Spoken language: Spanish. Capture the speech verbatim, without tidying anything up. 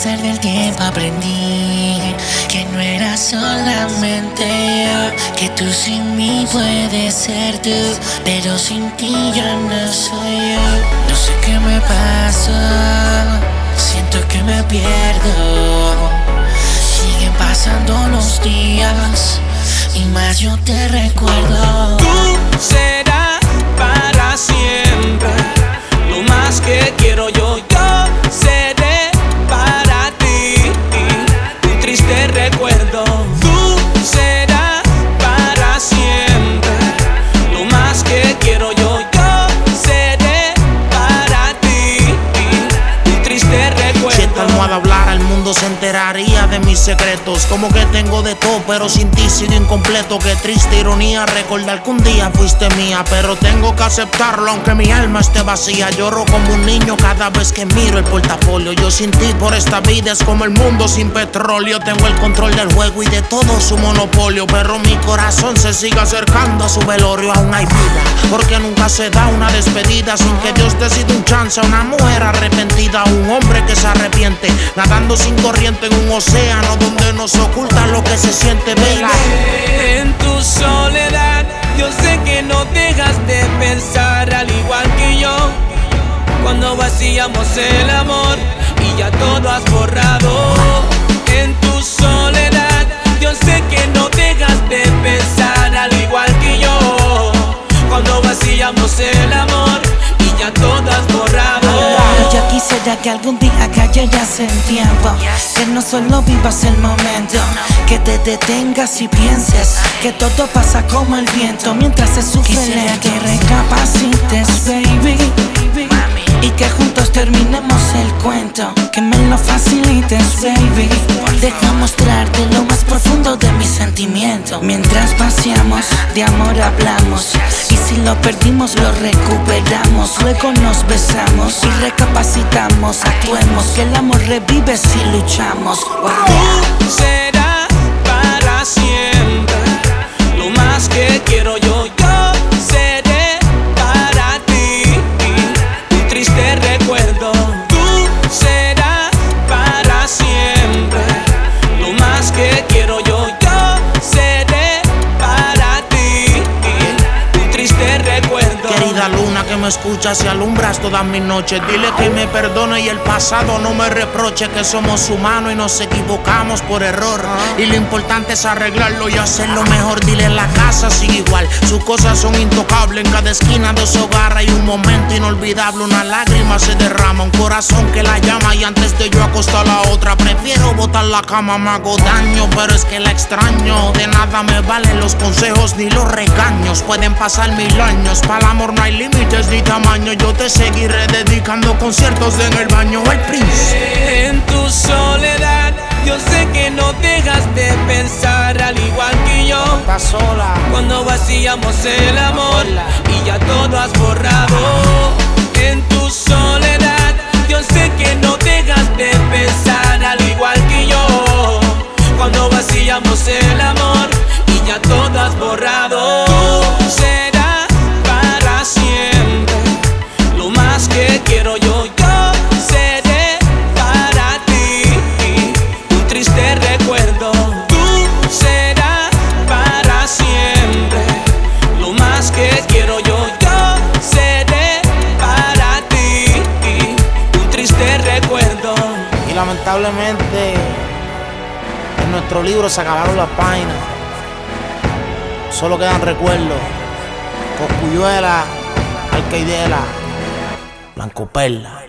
pasar del tiempo aprendí que no era solamente yo, que tú sin mí puedes ser tú, pero sin ti ya no soy yo. No sé qué me pasa, siento que me pierdo. Siguen pasando los días y más yo te recuerdo. Tú serás para siempre lo más que quiero yo. Yo seré para ti un triste recuerdo. Tú serás para siempre lo más que quiero yo. Yo seré para ti un triste recuerdo. Si esta almohada hablara, el mundo se enteraría de mis secretos. Como que tengo de todo, pero sin ti sigo incompleto. Qué triste ironía recordar que un día fuiste mía, pero tengo que aceptarlo aunque mi alma esté vacía. Lloro como un niño cada vez que miro el portafolio. Yo sin ti por esta vida es como el mundo sin petróleo. Tengo el control del juego y de todo su monopolio, pero mi corazón se sigue acercando a su velorio. Aún hay vida, porque nunca se da una despedida sin que Dios decida un chance a una mujer arrepentida, un hombre que se arrepiente, nadando sin corriente en un océano donde nos oculta lo que se siente, baby. En tu soledad, yo sé que no dejas de pensar al igual que yo. Cuando vacíamos el amor y ya todo has borrado. En tu soledad, yo sé que no dejas de pensar al igual que yo. Cuando vacíamos el amor y ya todo has borrado. Yo quisiera que algún día cayeras en tiempo, que no solo vivas el momento, que te detengas y pienses que todo pasa como el viento mientras se sufre. Quisiera que recapacites, baby, y que juntos terminemos el cuento, que me lo facilites, baby. Deja mostrarte lo más profundo de mis sentimientos. Mientras paseamos, de amor hablamos, y si lo perdimos lo recuperamos. Luego nos besamos y recapacitamos. Actuemos, que el amor revive si luchamos. Wow. Tú serás para siempre lo más que quiero yo. Yo seré para ti un triste recuerdo. Tú serás para siempre lo más que quiero yo. Yo seré para ti un triste recuerdo. Querida luna que me escuchas y alumbras todas mis noches, dile que me perdone y el pasado no me reproche, que somos humanos y nos equivocamos por error, y lo importante es arreglarlo y hacerlo mejor. Dile en la casa sigue igual, sus cosas son intocables, en cada esquina de su hogar hay un momento inolvidable. Una lágrima se derrama, un corazón que la llama, y antes de yo acostar a la otra prefiero botar la cama. Me hago daño, pero es que la extraño. De nada me valen los consejos ni los regaños. Pueden pasar mil años, para el amor no hay límites ni tamaño. Yo te seguiré dedicando conciertos en el baño. El Prince. En tu soledad, yo sé que no dejas de pensar al igual que yo. Estás sola. Cuando vacíamos el amor y ya todo has borrado. En tu soledad, yo sé que no dejas de pensar al igual que yo. Cuando vacíamos el amor y ya todo has borrado. Tú serás para siempre lo más que quiero yo. Yo seré para ti un triste recuerdo. Tú serás para siempre lo más que quiero yo. Yo seré para ti un triste recuerdo. Y lamentablemente en nuestro libro se acabaron las páginas, solo quedan recuerdos. Cosculluela, Alcaidela, Blanco Perla.